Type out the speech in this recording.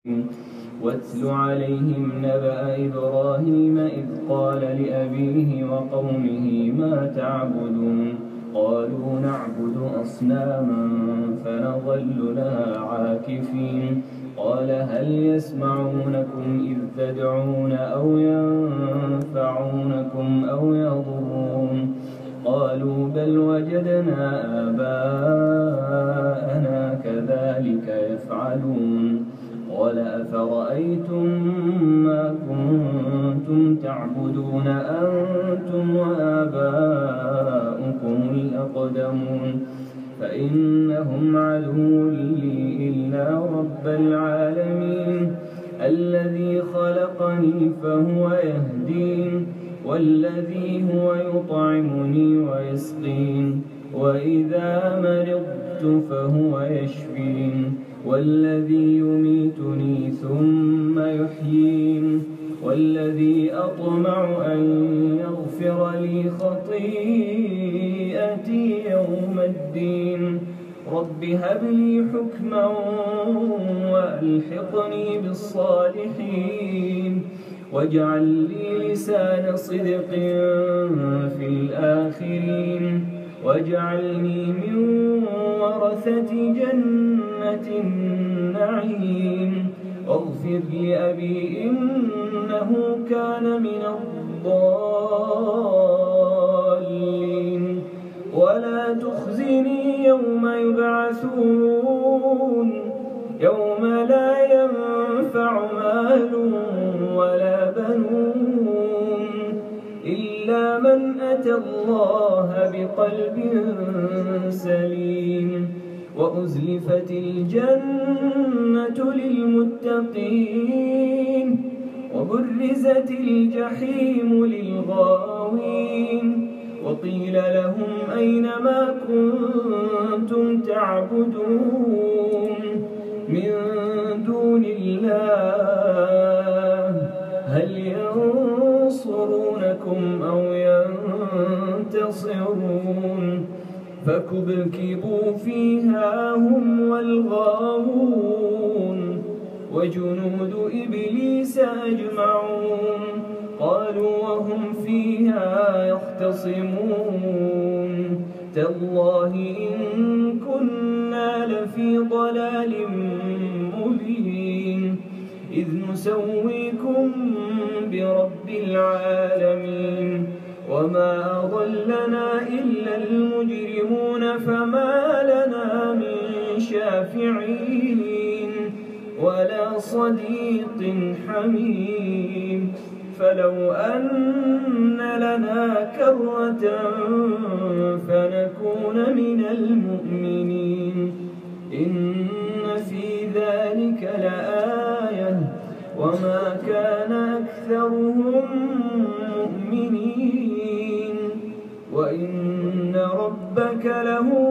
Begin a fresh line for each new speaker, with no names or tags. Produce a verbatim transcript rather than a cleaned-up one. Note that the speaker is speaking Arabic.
واتل عليهم نبأ إبراهيم إذ قال لأبيه وقومه ما تعبدون قالوا نعبد أصناما فنظل لها عاكفين قال هل يسمعونكم إذ تدعون أو ينفعونكم أو يضرون قالوا بل وجدنا آباءنا كذلك يفعلون قال أفرأيتم ما كنتم تعبدون أنتم وآباؤكم الأقدمون فإنهم عدو لي إلا رب العالمين الذي خلقني فهو يهدين والذي هو يطعمني ويسقين وإذا مرضت فهو يشفين والذي يميتني ثم يحيين والذي أطمع أن يغفر لي خطيئتي يوم الدين رب هب لي حكما وألحقني بالصالحين واجعل لي لسان صدق في الآخرين واجعلني من ورثة جنة النعيم واغفر لأبي إنه كان من الضالين ولا تخزني يوم يبعثون يوم لا ينفع مال ولا بنون إلا من أتى الله بقلب سليم وأزلفت الجنة للمتقين وبرزت الجحيم للغاوين وقيل لهم أين ما كنتم تعبدون من دون الله هل ينصرونكم أو ينتصرون فكبكبوا فيها هم والغاوون وجنود إبليس أجمعون قالوا وهم فيها يختصمون تالله إن كنا لفي ضلال مبين إذ نسويكم برب العالمين وما أضلنا إلا المجرمون فما لنا من شافعين ولا صديق حميم فلو أن لنا كرة فنكون من المؤمنين إن في ذلك لآية وما كان أكثرهم مؤمنين وإن ربك لهو